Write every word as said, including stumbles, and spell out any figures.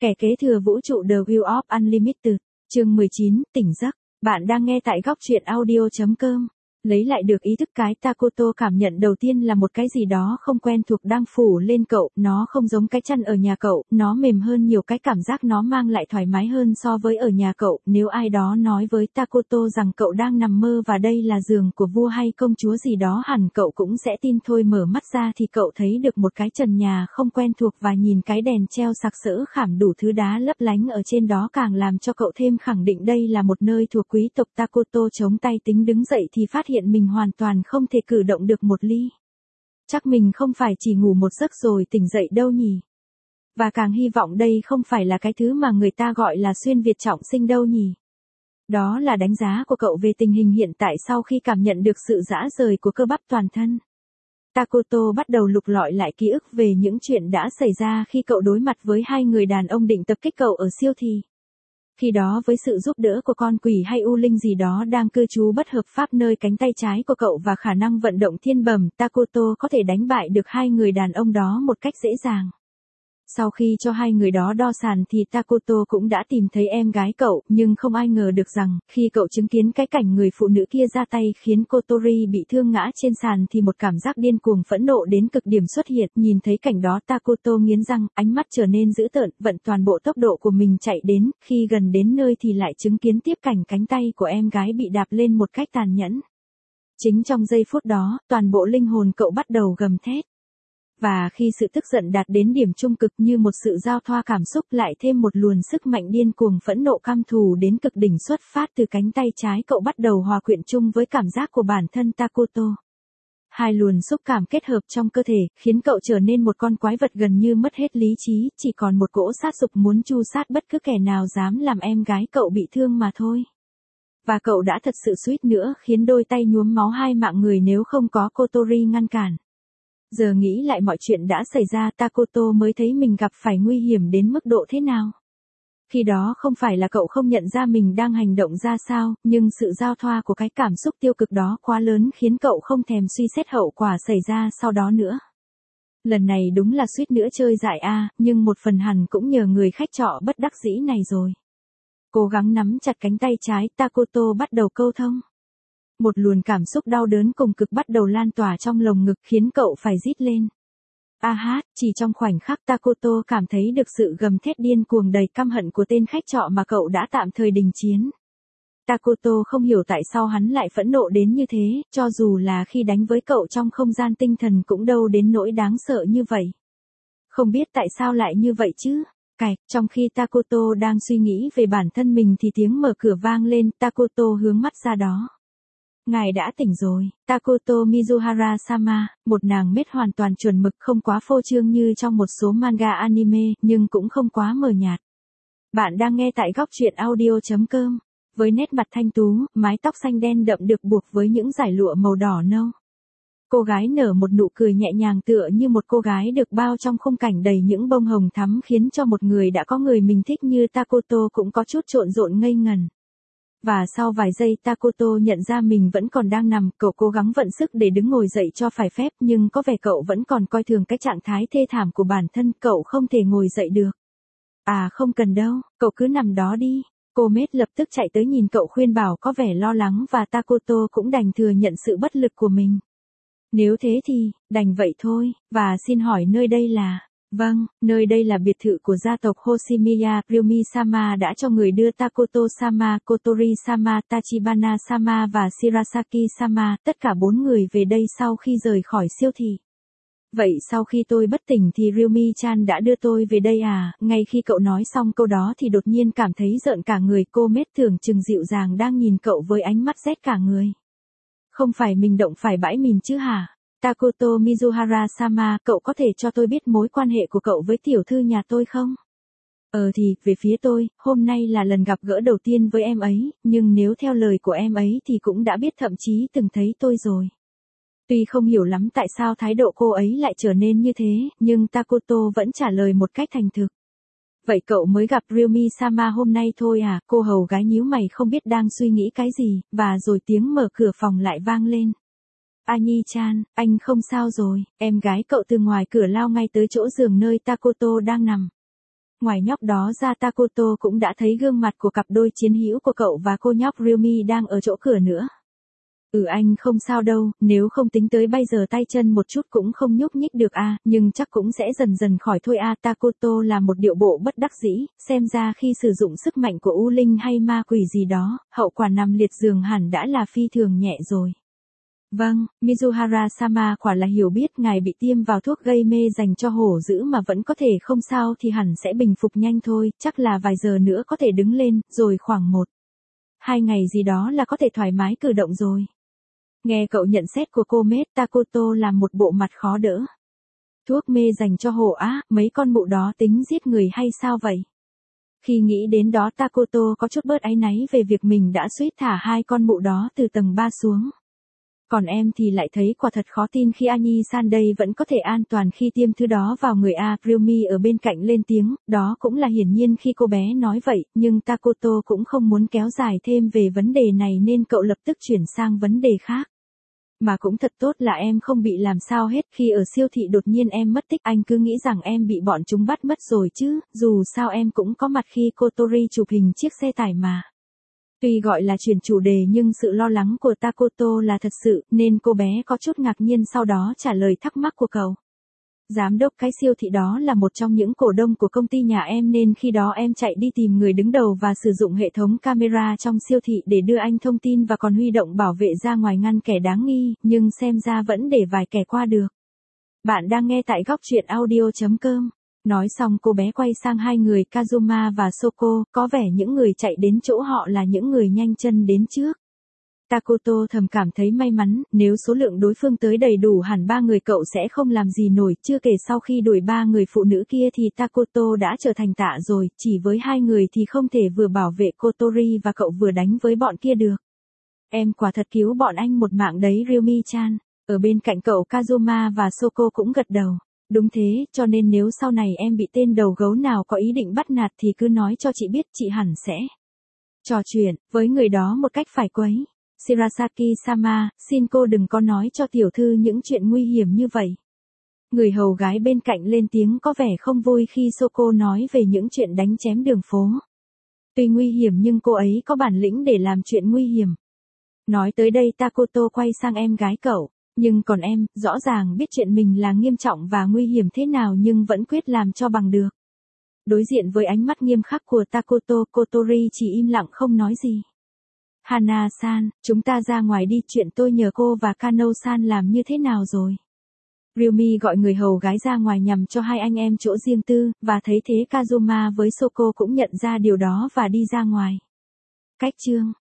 Kẻ kế thừa vũ trụ The Wheel of Unlimited, chương mười chín, tỉnh giấc. Bạn đang nghe tại góc truyện audio chấm com. Lấy lại được ý thức, cái Takoto cảm nhận đầu tiên là một cái gì đó không quen thuộc đang phủ lên cậu, nó không giống cái chăn ở nhà cậu, nó mềm hơn nhiều, cái cảm giác nó mang lại thoải mái hơn so với ở nhà cậu. Nếu ai đó nói với Takoto rằng cậu đang nằm mơ và đây là giường của vua hay công chúa gì đó, hẳn cậu cũng sẽ tin thôi. Mở mắt ra thì cậu thấy được một cái trần nhà không quen thuộc và nhìn cái đèn treo sặc sỡ khảm đủ thứ đá lấp lánh ở trên đó càng làm cho cậu thêm khẳng định đây là một nơi thuộc quý tộc. Takoto chống tay tính đứng dậy thì phát hiện mình hoàn toàn không thể cử động được một ly. Chắc mình không phải chỉ ngủ một giấc rồi tỉnh dậy đâu nhỉ? Và càng hy vọng đây không phải là cái thứ mà người ta gọi là xuyên Việt trọng sinh đâu nhỉ? Đó là đánh giá của cậu về tình hình hiện tại sau khi cảm nhận được sự rã rời của cơ bắp toàn thân. Takoto bắt đầu lục lọi lại ký ức về những chuyện đã xảy ra khi cậu đối mặt với hai người đàn ông định tập kích cậu ở siêu thị. Khi đó với sự giúp đỡ của con quỷ hay u linh gì đó đang cư trú bất hợp pháp nơi cánh tay trái của cậu và khả năng vận động thiên bẩm, Takoto có thể đánh bại được hai người đàn ông đó một cách dễ dàng. Sau khi cho hai người đó đo sàn thì Takoto cũng đã tìm thấy em gái cậu, nhưng không ai ngờ được rằng, khi cậu chứng kiến cái cảnh người phụ nữ kia ra tay khiến Kotori bị thương ngã trên sàn thì một cảm giác điên cuồng phẫn nộ đến cực điểm xuất hiện. Nhìn thấy cảnh đó, Takoto nghiến răng, ánh mắt trở nên dữ tợn, vận toàn bộ tốc độ của mình chạy đến, khi gần đến nơi thì lại chứng kiến tiếp cảnh cánh tay của em gái bị đạp lên một cách tàn nhẫn. Chính trong giây phút đó, toàn bộ linh hồn cậu bắt đầu gầm thét. Và khi sự tức giận đạt đến điểm trung cực như một sự giao thoa cảm xúc, lại thêm một luồng sức mạnh điên cuồng phẫn nộ căm thù đến cực đỉnh xuất phát từ cánh tay trái cậu bắt đầu hòa quyện chung với cảm giác của bản thân Takoto. Hai luồng xúc cảm kết hợp trong cơ thể, khiến cậu trở nên một con quái vật gần như mất hết lý trí, chỉ còn một cỗ sát dục muốn tru sát bất cứ kẻ nào dám làm em gái cậu bị thương mà thôi. Và cậu đã thật sự suýt nữa khiến đôi tay nhuốm máu hai mạng người nếu không có Kotori ngăn cản. Giờ nghĩ lại mọi chuyện đã xảy ra, Takoto mới thấy mình gặp phải nguy hiểm đến mức độ thế nào. Khi đó không phải là cậu không nhận ra mình đang hành động ra sao, nhưng sự giao thoa của cái cảm xúc tiêu cực đó quá lớn khiến cậu không thèm suy xét hậu quả xảy ra sau đó nữa. Lần này đúng là suýt nữa chơi dại a, nhưng một phần hẳn cũng nhờ người khách trọ bất đắc dĩ này rồi. Cố gắng nắm chặt cánh tay trái, Takoto bắt đầu câu thông. Một luồng cảm xúc đau đớn cùng cực bắt đầu lan tỏa trong lồng ngực khiến cậu phải rít lên. A hát, chỉ trong khoảnh khắc Takoto cảm thấy được sự gầm thét điên cuồng đầy căm hận của tên khách trọ mà cậu đã tạm thời đình chiến. Takoto không hiểu tại sao hắn lại phẫn nộ đến như thế, cho dù là khi đánh với cậu trong không gian tinh thần cũng đâu đến nỗi đáng sợ như vậy. Không biết tại sao lại như vậy chứ? Cạch, trong khi Takoto đang suy nghĩ về bản thân mình thì tiếng mở cửa vang lên, Takoto hướng mắt ra đó. Ngài đã tỉnh rồi, Takoto Mizuhara-sama, một nàng mết hoàn toàn chuẩn mực, không quá phô trương như trong một số manga anime, nhưng cũng không quá mờ nhạt. Bạn đang nghe tại góc truyện audio chấm com. Với nét mặt thanh tú, mái tóc xanh đen đậm được buộc với những dải lụa màu đỏ nâu. Cô gái nở một nụ cười nhẹ nhàng tựa như một cô gái được bao trong khung cảnh đầy những bông hồng thắm, khiến cho một người đã có người mình thích như Takoto cũng có chút trộn rộn ngây ngần. Và sau vài giây Takoto nhận ra mình vẫn còn đang nằm, cậu cố gắng vận sức để đứng ngồi dậy cho phải phép, nhưng có vẻ cậu vẫn còn coi thường cái trạng thái thê thảm của bản thân, cậu không thể ngồi dậy được. À không cần đâu, cậu cứ nằm đó đi. Cô Mết lập tức chạy tới nhìn cậu khuyên bảo có vẻ lo lắng và Takoto cũng đành thừa nhận sự bất lực của mình. Nếu thế thì, đành vậy thôi, và xin hỏi nơi đây là... Vâng, nơi đây là biệt thự của gia tộc Hoshimiya. Ryumi-sama đã cho người đưa Takoto-sama, Kotori-sama, Tachibana-sama và Shirasaki-sama, tất cả bốn người về đây sau khi rời khỏi siêu thị. Vậy sau khi tôi bất tỉnh thì Ryumi-chan đã đưa tôi về đây à? Ngay khi cậu nói xong câu đó thì đột nhiên cảm thấy rợn cả người. Cô Mết tưởng chừng dịu dàng đang nhìn cậu với ánh mắt rét cả người. Không phải mình động phải bãi mìn chứ hả? Takoto Mizuhara-sama, cậu có thể cho tôi biết mối quan hệ của cậu với tiểu thư nhà tôi không? Ờ thì, về phía tôi, hôm nay là lần gặp gỡ đầu tiên với em ấy, nhưng nếu theo lời của em ấy thì cũng đã biết, thậm chí từng thấy tôi rồi. Tuy không hiểu lắm tại sao thái độ cô ấy lại trở nên như thế, nhưng Takoto vẫn trả lời một cách thành thực. Vậy cậu mới gặp Ryumi-sama hôm nay thôi à? Cô hầu gái nhíu mày không biết đang suy nghĩ cái gì, và rồi tiếng mở cửa phòng lại vang lên. Anyi-chan, anh không sao rồi, em gái cậu từ ngoài cửa lao ngay tới chỗ giường nơi Takoto đang nằm. Ngoài nhóc đó ra Takoto cũng đã thấy gương mặt của cặp đôi chiến hữu của cậu và cô nhóc Ryumi đang ở chỗ cửa nữa. Ừ anh không sao đâu, nếu không tính tới bây giờ tay chân một chút cũng không nhúc nhích được à, nhưng chắc cũng sẽ dần dần khỏi thôi à. Takoto là một điệu bộ bất đắc dĩ, xem ra khi sử dụng sức mạnh của U Linh hay ma quỷ gì đó, hậu quả nằm liệt giường hẳn đã là phi thường nhẹ rồi. Vâng, Mizuhara-sama quả là hiểu biết ngài bị tiêm vào thuốc gây mê dành cho hổ dữ mà vẫn có thể không sao thì hẳn sẽ bình phục nhanh thôi, chắc là vài giờ nữa có thể đứng lên, rồi khoảng một, hai ngày gì đó là có thể thoải mái cử động rồi. Nghe cậu nhận xét của cô Mết, Takoto làm một bộ mặt khó đỡ. Thuốc mê dành cho hổ á, mấy con mụ đó tính giết người hay sao vậy? Khi nghĩ đến đó Takoto có chút bớt áy náy về việc mình đã suýt thả hai con mụ đó từ tầng ba xuống. Còn em thì lại thấy quả thật khó tin khi Annie-san đây vẫn có thể an toàn khi tiêm thứ đó vào người A. Ryumi ở bên cạnh lên tiếng, đó cũng là hiển nhiên khi cô bé nói vậy, nhưng Takoto cũng không muốn kéo dài thêm về vấn đề này nên cậu lập tức chuyển sang vấn đề khác. Mà cũng thật tốt là em không bị làm sao hết, khi ở siêu thị đột nhiên em mất tích anh cứ nghĩ rằng em bị bọn chúng bắt mất rồi chứ, dù sao em cũng có mặt khi Kotori chụp hình chiếc xe tải mà. Tuy gọi là chuyển chủ đề nhưng sự lo lắng của Takoto là thật sự, nên cô bé có chút ngạc nhiên sau đó trả lời thắc mắc của cậu. Giám đốc cái siêu thị đó là một trong những cổ đông của công ty nhà em nên khi đó em chạy đi tìm người đứng đầu và sử dụng hệ thống camera trong siêu thị để đưa anh thông tin và còn huy động bảo vệ ra ngoài ngăn kẻ đáng nghi, nhưng xem ra vẫn để vài kẻ qua được. Bạn đang nghe tại góc truyện audio chấm com. Nói xong cô bé quay sang hai người Kazuma và Soko, có vẻ những người chạy đến chỗ họ là những người nhanh chân đến trước. Takoto thầm cảm thấy may mắn, nếu số lượng đối phương tới đầy đủ hẳn ba người cậu sẽ không làm gì nổi, chưa kể sau khi đuổi ba người phụ nữ kia thì Takoto đã trở thành tạ rồi, chỉ với hai người thì không thể vừa bảo vệ Kotori và cậu vừa đánh với bọn kia được. Em quả thật cứu bọn anh một mạng đấy Ryumi-chan, ở bên cạnh cậu Kazuma và Soko cũng gật đầu. Đúng thế, cho nên nếu sau này em bị tên đầu gấu nào có ý định bắt nạt thì cứ nói cho chị biết, chị hẳn sẽ trò chuyện với người đó một cách phải quấy. Shirasaki-sama, xin cô đừng có nói cho tiểu thư những chuyện nguy hiểm như vậy. Người hầu gái bên cạnh lên tiếng có vẻ không vui khi Soko nói về những chuyện đánh chém đường phố. Tuy nguy hiểm nhưng cô ấy có bản lĩnh để làm chuyện nguy hiểm. Nói tới đây Takoto quay sang em gái cậu. Nhưng còn em, rõ ràng biết chuyện mình là nghiêm trọng và nguy hiểm thế nào nhưng vẫn quyết làm cho bằng được. Đối diện với ánh mắt nghiêm khắc của Takoto, Kotori chỉ im lặng không nói gì. Hana-san, chúng ta ra ngoài đi, chuyện tôi nhờ cô và Kano-san làm như thế nào rồi? Ryumi gọi người hầu gái ra ngoài nhằm cho hai anh em chỗ riêng tư, và thấy thế Kazuma với Soko cũng nhận ra điều đó và đi ra ngoài. Cách chương